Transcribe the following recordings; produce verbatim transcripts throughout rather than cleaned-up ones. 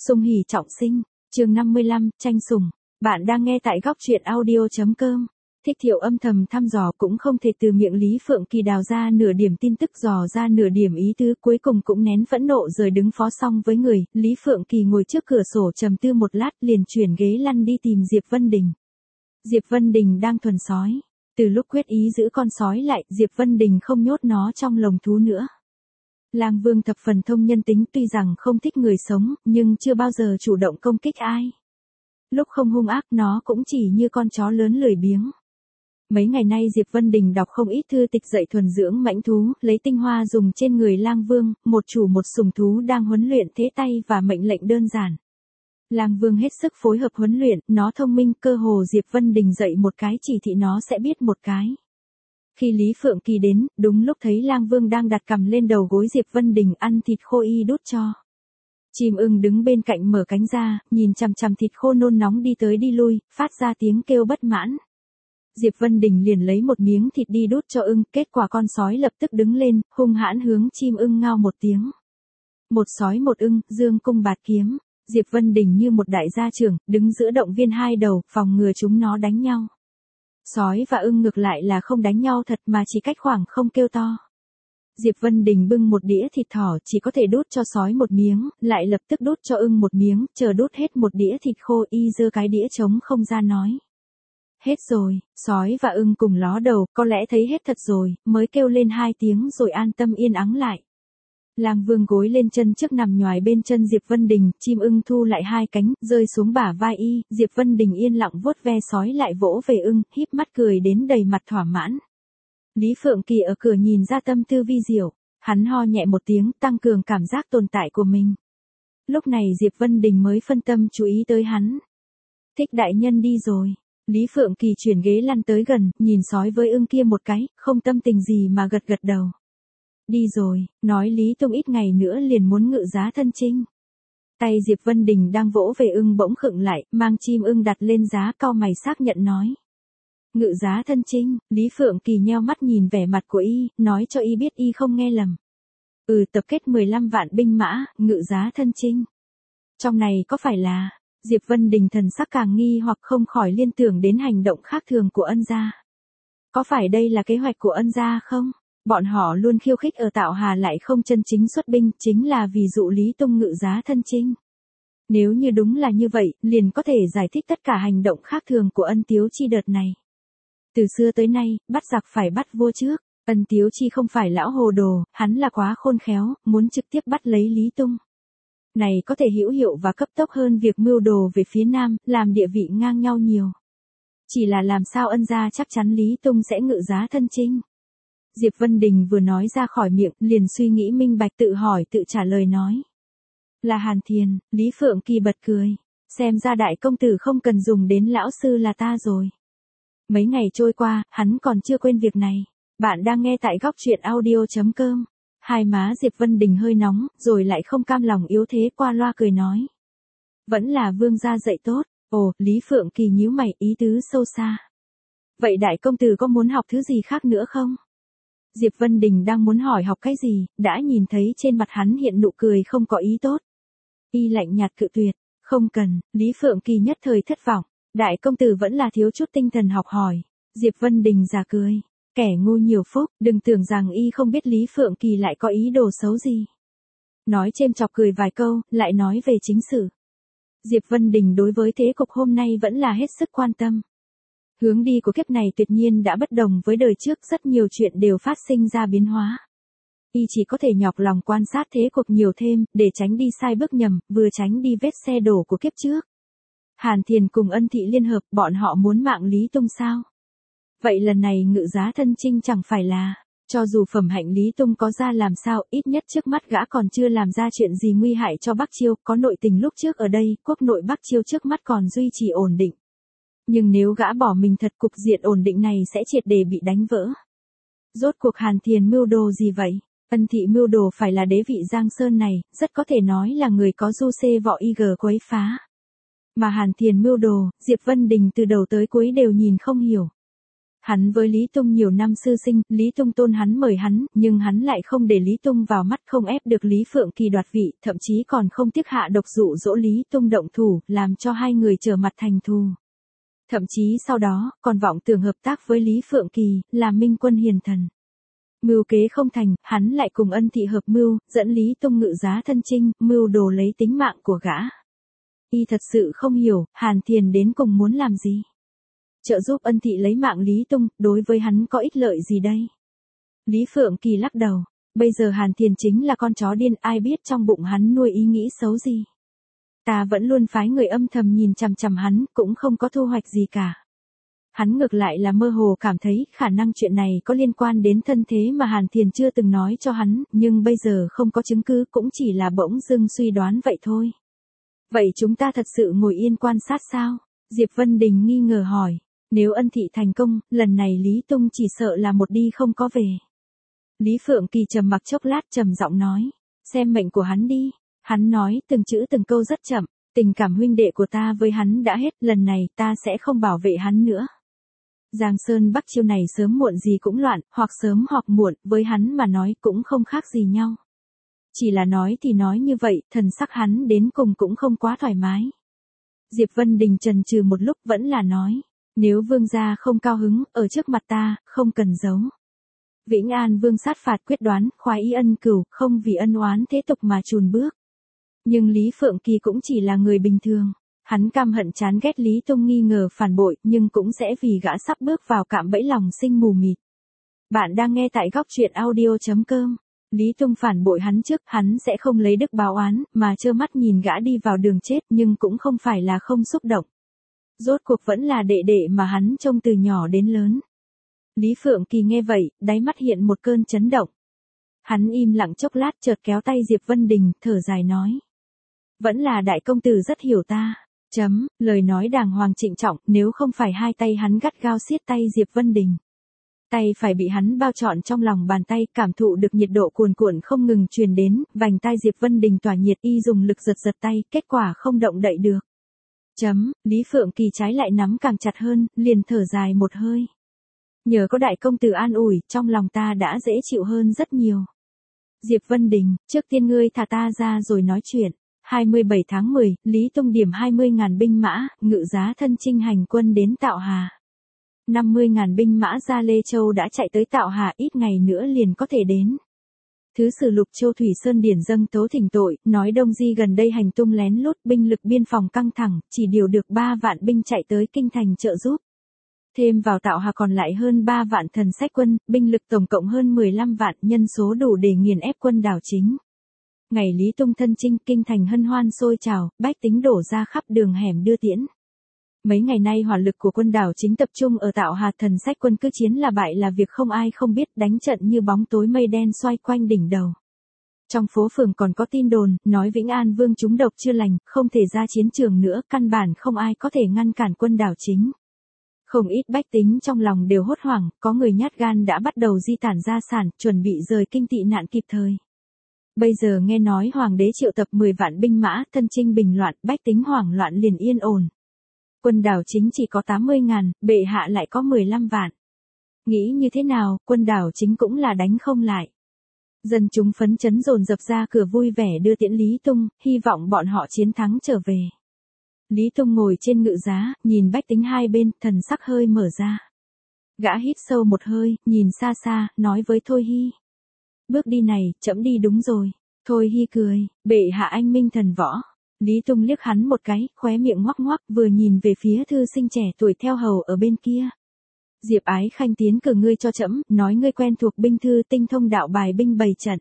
Sung hỉ trọng sinh, chương năm mươi lăm, tranh sủng. Bạn đang nghe tại góc truyện audio.com. Thích Thiệu âm thầm thăm dò cũng không thể từ miệng Lý Phượng Kỳ đào ra nửa điểm tin tức, dò ra nửa điểm ý tứ, cuối cùng cũng nén phẫn nộ rời đứng phó xong với người. Lý Phượng Kỳ ngồi trước cửa sổ trầm tư một lát, liền chuyển ghế lăn đi tìm Diệp Vân Đình. Diệp Vân Đình đang thuần sói. Từ lúc quyết ý giữ con sói lại, Diệp Vân Đình không nhốt nó trong lồng thú nữa. Lang Vương thập phần thông nhân tính, tuy rằng không thích người sống, nhưng chưa bao giờ chủ động công kích ai. Lúc không hung ác nó cũng chỉ như con chó lớn lười biếng. Mấy ngày nay Diệp Vân Đình đọc không ít thư tịch dạy thuần dưỡng mãnh thú, lấy tinh hoa dùng trên người Lang Vương, một chủ một sùng thú đang huấn luyện thế tay và mệnh lệnh đơn giản. Lang Vương hết sức phối hợp huấn luyện, nó thông minh, cơ hồ Diệp Vân Đình dạy một cái chỉ thị nó sẽ biết một cái. Khi Lý Phượng Kỳ đến, đúng lúc thấy Lang Vương đang đặt cằm lên đầu gối Diệp Vân Đình ăn thịt khô y đút cho. Chim ưng đứng bên cạnh mở cánh ra, nhìn chằm chằm thịt khô nôn nóng đi tới đi lui, phát ra tiếng kêu bất mãn. Diệp Vân Đình liền lấy một miếng thịt đi đút cho ưng, kết quả con sói lập tức đứng lên, hung hãn hướng chim ưng ngao một tiếng. Một sói một ưng, dương cung bạt kiếm, Diệp Vân Đình như một đại gia trưởng, đứng giữa động viên hai đầu, phòng ngừa chúng nó đánh nhau. Sói và ưng ngược lại là không đánh nhau thật mà chỉ cách khoảng không kêu to. Diệp Vân Đình bưng một đĩa thịt thỏ, chỉ có thể đút cho sói một miếng, lại lập tức đút cho ưng một miếng, chờ đút hết một đĩa thịt khô y giơ cái đĩa trống không ra nói. Hết rồi, sói và ưng cùng ló đầu, có lẽ thấy hết thật rồi, mới kêu lên hai tiếng rồi an tâm yên ắng lại. Lang Vương gối lên chân trước nằm nhoài bên chân Diệp Vân Đình, chim ưng thu lại hai cánh, rơi xuống bả vai y, Diệp Vân Đình yên lặng vuốt ve sói lại vỗ về ưng, híp mắt cười đến đầy mặt thỏa mãn. Lý Phượng Kỳ ở cửa nhìn ra tâm tư vi diệu, hắn ho nhẹ một tiếng, tăng cường cảm giác tồn tại của mình. Lúc này Diệp Vân Đình mới phân tâm chú ý tới hắn. Thích đại nhân đi rồi. Lý Phượng Kỳ chuyển ghế lăn tới gần, nhìn sói với ưng kia một cái, không tâm tình gì mà gật gật đầu. Đi rồi, nói Lý Tông ít ngày nữa liền muốn ngự giá thân chinh. Tay Diệp Vân Đình đang vỗ về ưng bỗng khựng lại, mang chim ưng đặt lên giá, cau mày xác nhận nói. Ngự giá thân chinh, Lý Phượng Kỳ nheo mắt nhìn vẻ mặt của y, nói cho y biết y không nghe lầm. Ừ, tập kết mười lăm vạn binh mã, ngự giá thân chinh. Trong này có phải là, Diệp Vân Đình thần sắc càng nghi hoặc không khỏi liên tưởng đến hành động khác thường của ân gia. Có phải đây là kế hoạch của ân gia không? Bọn họ luôn khiêu khích ở Tạo Hà lại không chân chính xuất binh, chính là vì dụ Lý Tông ngự giá thân chinh. Nếu như đúng là như vậy, liền có thể giải thích tất cả hành động khác thường của Ân Tiếu Chi đợt này. Từ xưa tới nay, bắt giặc phải bắt vua trước, Ân Tiếu Chi không phải lão hồ đồ, hắn là quá khôn khéo, muốn trực tiếp bắt lấy Lý Tông. Này có thể hữu hiệu và cấp tốc hơn việc mưu đồ về phía Nam, làm địa vị ngang nhau nhiều. Chỉ là làm sao ân gia chắc chắn Lý Tông sẽ ngự giá thân chinh. Diệp Vân Đình vừa nói ra khỏi miệng, liền suy nghĩ minh bạch, tự hỏi tự trả lời nói. Là Hàn Thiền. Lý Phượng Kỳ bật cười. Xem ra đại công tử không cần dùng đến lão sư là ta rồi. Mấy ngày trôi qua, hắn còn chưa quên việc này. Bạn đang nghe tại góc truyện audio.com. Hai má Diệp Vân Đình hơi nóng, rồi lại không cam lòng yếu thế qua loa cười nói. Vẫn là vương gia dạy tốt. Ồ, Lý Phượng Kỳ nhíu mày, ý tứ sâu xa. Vậy đại công tử có muốn học thứ gì khác nữa không? Diệp Vân Đình đang muốn hỏi học cái gì, đã nhìn thấy trên mặt hắn hiện nụ cười không có ý tốt. Y lạnh nhạt cự tuyệt, không cần. Lý Phượng Kỳ nhất thời thất vọng, đại công tử vẫn là thiếu chút tinh thần học hỏi. Diệp Vân Đình già cười, kẻ ngu nhiều phúc, đừng tưởng rằng y không biết Lý Phượng Kỳ lại có ý đồ xấu gì. Nói chêm chọc cười vài câu, lại nói về chính sự. Diệp Vân Đình đối với thế cục hôm nay vẫn là hết sức quan tâm. Hướng đi của kiếp này tuyệt nhiên đã bất đồng với đời trước, rất nhiều chuyện đều phát sinh ra biến hóa. Y chỉ có thể nhọc lòng quan sát thế cuộc nhiều thêm, để tránh đi sai bước nhầm, vừa tránh đi vết xe đổ của kiếp trước. Hàn Thiền cùng Ân Thị liên hợp, bọn họ muốn mạng Lý Tông sao? Vậy lần này ngự giá thân chinh chẳng phải là, cho dù phẩm hạnh Lý Tông có ra làm sao, ít nhất trước mắt gã còn chưa làm ra chuyện gì nguy hại cho Bắc Chiêu, có nội tình lúc trước ở đây, quốc nội Bắc Chiêu trước mắt còn duy trì ổn định. Nhưng nếu gã bỏ mình thật, cục diện ổn định này sẽ triệt để bị đánh vỡ. Rốt cuộc Hàn Thiền mưu đồ gì vậy? Ân Thị mưu đồ phải là đế vị Giang Sơn này, rất có thể nói là người có du xê võ y gờ quấy phá. Mà Hàn Thiền mưu đồ, Diệp Vân Đình từ đầu tới cuối đều nhìn không hiểu. Hắn với Lý Tung nhiều năm sư sinh, Lý Tung tôn hắn mời hắn, nhưng hắn lại không để Lý Tung vào mắt, không ép được Lý Phượng Kỳ đoạt vị, thậm chí còn không tiếc hạ độc dụ dỗ Lý Tung động thủ, làm cho hai người trở mặt thành thù. Thậm chí sau đó, còn vọng tưởng hợp tác với Lý Phượng Kỳ, là minh quân hiền thần. Mưu kế không thành, hắn lại cùng Ân Thị hợp mưu, dẫn Lý Tung ngự giá thân chinh, mưu đồ lấy tính mạng của gã. Y thật sự không hiểu, Hàn Thiền đến cùng muốn làm gì? Trợ giúp Ân Thị lấy mạng Lý Tung, đối với hắn có ích lợi gì đây? Lý Phượng Kỳ lắc đầu, bây giờ Hàn Thiền chính là con chó điên, ai biết trong bụng hắn nuôi ý nghĩ xấu gì. Ta vẫn luôn phái người âm thầm nhìn chằm chằm hắn, cũng không có thu hoạch gì cả. Hắn ngược lại là mơ hồ cảm thấy khả năng chuyện này có liên quan đến thân thế mà Hàn Thiền chưa từng nói cho hắn, nhưng bây giờ không có chứng cứ, cũng chỉ là bỗng dưng suy đoán vậy thôi. Vậy chúng ta thật sự ngồi yên quan sát sao? Diệp Vân Đình nghi ngờ hỏi. Nếu Ân Thị thành công, lần này Lý Tung chỉ sợ là một đi không có về. Lý Phượng Kỳ trầm mặc chốc lát trầm giọng nói. Xem mệnh của hắn đi. Hắn nói từng chữ từng câu rất chậm. Tình cảm huynh đệ của ta với hắn đã hết, lần này ta sẽ không bảo vệ hắn nữa. Giang Sơn Bắc chiêu này sớm muộn gì cũng loạn, hoặc sớm hoặc muộn, với hắn mà nói cũng không khác gì nhau. Chỉ là nói thì nói như vậy, thần sắc hắn đến cùng cũng không quá thoải mái. Diệp Vân Đình chần chừ một lúc vẫn là nói. Nếu vương gia không cao hứng, ở trước mặt ta, không cần giấu. Vĩnh An vương sát phạt quyết đoán, khoái ý ân cửu, không vì ân oán thế tục mà chùn bước. Nhưng Lý Phượng Kỳ cũng chỉ là người bình thường. Hắn căm hận chán ghét Lý Tung nghi ngờ phản bội, nhưng cũng sẽ vì gã sắp bước vào cạm bẫy lòng sinh mù mịt. Bạn đang nghe tại góc truyện audio chấm com. Lý Tung phản bội hắn trước, hắn sẽ không lấy đức báo oán, mà trơ mắt nhìn gã đi vào đường chết, nhưng cũng không phải là không xúc động. Rốt cuộc vẫn là đệ đệ mà hắn trông từ nhỏ đến lớn. Lý Phượng Kỳ nghe vậy, đáy mắt hiện một cơn chấn động. Hắn im lặng chốc lát chợt kéo tay Diệp Vân Đình, thở dài nói. Vẫn là đại công tử rất hiểu ta. Chấm, lời nói đàng hoàng trịnh trọng, nếu không phải hai tay hắn gắt gao siết tay Diệp Vân Đình. Tay phải bị hắn bao trọn trong lòng bàn tay, cảm thụ được nhiệt độ cuồn cuộn không ngừng truyền đến, vành tai Diệp Vân Đình tỏa nhiệt, y dùng lực giật giật tay, kết quả không động đậy được. Chấm, Lý Phượng Kỳ trái lại nắm càng chặt hơn, liền thở dài một hơi. Nhờ có đại công tử an ủi, trong lòng ta đã dễ chịu hơn rất nhiều. Diệp Vân Đình, trước tiên ngươi thả ta ra rồi nói chuyện. hai mươi bảy tháng mười, Lý Tung điểm hai mươi nghìn binh mã, ngự giá thân chinh hành quân đến Tạo Hà. năm mươi nghìn binh mã ra Lê Châu đã chạy tới Tạo Hà, ít ngày nữa liền có thể đến. Thứ sử Lục Châu Thủy Sơn điển dâng tấu thỉnh tội, nói Đông Di gần đây hành tung lén lút, binh lực biên phòng căng thẳng, chỉ điều được ba vạn binh chạy tới kinh thành trợ giúp. Thêm vào Tạo Hà còn lại hơn ba vạn thần sách quân, binh lực tổng cộng hơn mười lăm vạn, nhân số đủ để nghiền ép quân đảo chính. Ngày Lý Tung thân chinh, kinh thành hân hoan sôi trào, bách tính đổ ra khắp đường hẻm đưa tiễn. Mấy ngày nay hỏa lực của quân đảo chính tập trung ở Tạo Hà, thần sách quân cứ chiến là bại là việc không ai không biết, đánh trận như bóng tối mây đen xoay quanh đỉnh đầu. Trong phố phường còn có tin đồn, nói Vĩnh An Vương trúng độc chưa lành, không thể ra chiến trường nữa, căn bản không ai có thể ngăn cản quân đảo chính. Không ít bách tính trong lòng đều hốt hoảng, có người nhát gan đã bắt đầu di tản gia sản, chuẩn bị rời kinh tị nạn kịp thời. Bây giờ nghe nói hoàng đế triệu tập mười vạn binh mã, thân chinh bình loạn, bách tính hoảng loạn liền yên ổn. Quân đảo chính chỉ có tám mươi ngàn, bệ hạ lại có mười lăm vạn. Nghĩ như thế nào, quân đảo chính cũng là đánh không lại. Dân chúng phấn chấn dồn dập ra cửa vui vẻ đưa tiễn Lý Tung, hy vọng bọn họ chiến thắng trở về. Lý Tung ngồi trên ngự giá, nhìn bách tính hai bên, thần sắc hơi mở ra. Gã hít sâu một hơi, nhìn xa xa, nói với Thôi Hy. Bước đi này, trẫm đi đúng rồi. Thôi Hy cười, bệ hạ anh minh thần võ. Lý Tung liếc hắn một cái, khóe miệng ngoắc ngoắc, vừa nhìn về phía thư sinh trẻ tuổi theo hầu ở bên kia. Diệp Ái Khanh tiến cử ngươi cho trẫm, nói ngươi quen thuộc binh thư, tinh thông đạo bài binh bày trận.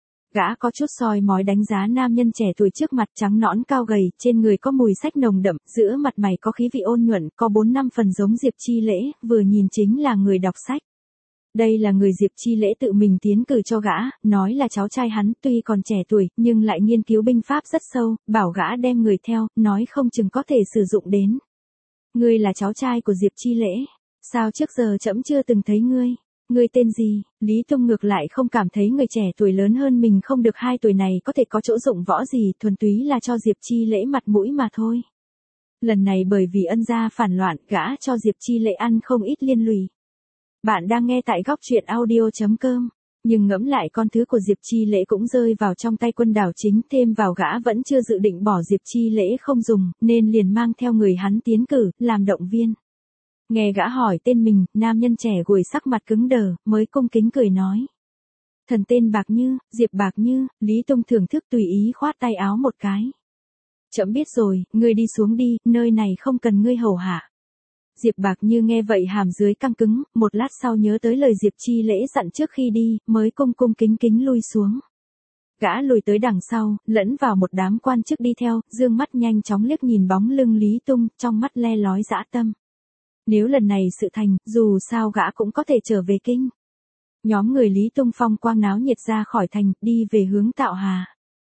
Gã có chút soi mói đánh giá nam nhân trẻ tuổi trước mặt, trắng nõn cao gầy, trên người có mùi sách nồng đậm, giữa mặt mày có khí vị ôn nhuận, có bốn năm phần giống Diệp Chi Lễ, vừa nhìn chính là người đọc sách. Đây là người Diệp Chi Lễ tự mình tiến cử cho gã, nói là cháu trai hắn, tuy còn trẻ tuổi, nhưng lại nghiên cứu binh pháp rất sâu, bảo gã đem người theo, nói không chừng có thể sử dụng đến. Ngươi là cháu trai của Diệp Chi Lễ, sao trước giờ trẫm chưa từng thấy ngươi? Ngươi tên gì? Lý Tung ngược lại không cảm thấy người trẻ tuổi lớn hơn mình không được hai tuổi này có thể có chỗ dụng võ gì, thuần túy là cho Diệp Chi Lễ mặt mũi mà thôi. Lần này bởi vì ân gia phản loạn, gã cho Diệp Chi Lễ ăn không ít liên lụy. Bạn đang nghe tại góc truyện audio chấm com. Nhưng ngẫm lại con thứ của Diệp Chi Lễ cũng rơi vào trong tay Quân Đảo Chính, thêm vào gã vẫn chưa dự định bỏ Diệp Chi Lễ không dùng, nên liền mang theo người hắn tiến cử, làm động viên. Nghe gã hỏi tên mình, nam nhân trẻ gùi sắc mặt cứng đờ, mới cung kính cười nói. Thần tên Bạc Như, Diệp Bạc Như. Lý Tung thưởng thức tùy ý khoát tay áo một cái. Trẫm biết rồi, ngươi đi xuống đi, nơi này không cần ngươi hầu hạ. Diệp Bạc Như nghe vậy hàm dưới căng cứng, một lát sau nhớ tới lời Diệp Chi Lễ dặn trước khi đi, mới cung cung kính kính lui xuống. Gã lùi tới đằng sau, lẫn vào một đám quan chức đi theo, dương mắt nhanh chóng liếc nhìn bóng lưng Lý Tung, trong mắt le lói dã tâm. Nếu lần này sự thành, dù sao gã cũng có thể trở về kinh. Nhóm người Lý Tung phong quang náo nhiệt ra khỏi thành, đi về hướng Tạo Hà.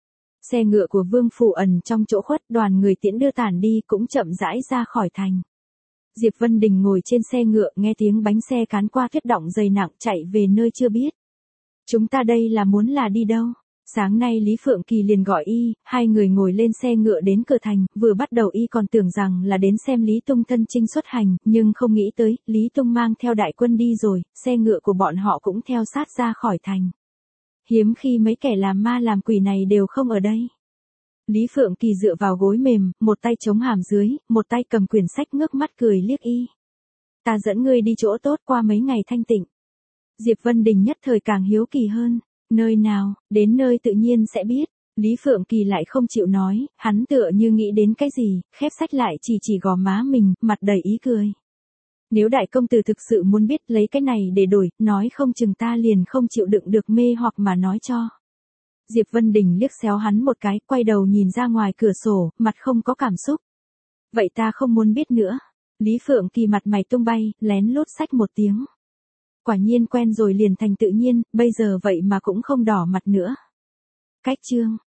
Xe ngựa của Vương Phủ ẩn trong chỗ khuất, đoàn người tiễn đưa tản đi cũng chậm rãi ra khỏi thành. Diệp Vân Đình ngồi trên xe ngựa, nghe tiếng bánh xe cán qua tuyết động dày nặng, chạy về nơi chưa biết. Chúng ta đây là muốn là đi đâu? Sáng nay Lý Phượng Kỳ liền gọi y, hai người ngồi lên xe ngựa đến cửa thành, vừa bắt đầu y còn tưởng rằng là đến xem Lý Tung thân chinh xuất hành, nhưng không nghĩ tới, Lý Tung mang theo đại quân đi rồi, xe ngựa của bọn họ cũng theo sát ra khỏi thành. Hiếm khi mấy kẻ làm ma làm quỷ này đều không ở đây. Lý Phượng Kỳ dựa vào gối mềm, một tay chống hàm dưới, một tay cầm quyển sách ngước mắt cười liếc y. Ta dẫn ngươi đi chỗ tốt qua mấy ngày thanh tịnh. Diệp Vân Đình nhất thời càng hiếu kỳ hơn. Nơi nào, đến nơi tự nhiên sẽ biết. Lý Phượng Kỳ lại không chịu nói, hắn tựa như nghĩ đến cái gì, khép sách lại chỉ chỉ gò má mình, mặt đầy ý cười. Nếu đại công tử thực sự muốn biết lấy cái này để đổi, nói không chừng ta liền không chịu đựng được mê hoặc mà nói cho. Diệp Vân Đình liếc xéo hắn một cái, quay đầu nhìn ra ngoài cửa sổ, mặt không có cảm xúc. Vậy ta không muốn biết nữa. Lý Phượng Kỳ mặt mày tung bay, lén lút xách một tiếng. Quả nhiên quen rồi liền thành tự nhiên, bây giờ vậy mà cũng không đỏ mặt nữa. Cách chương.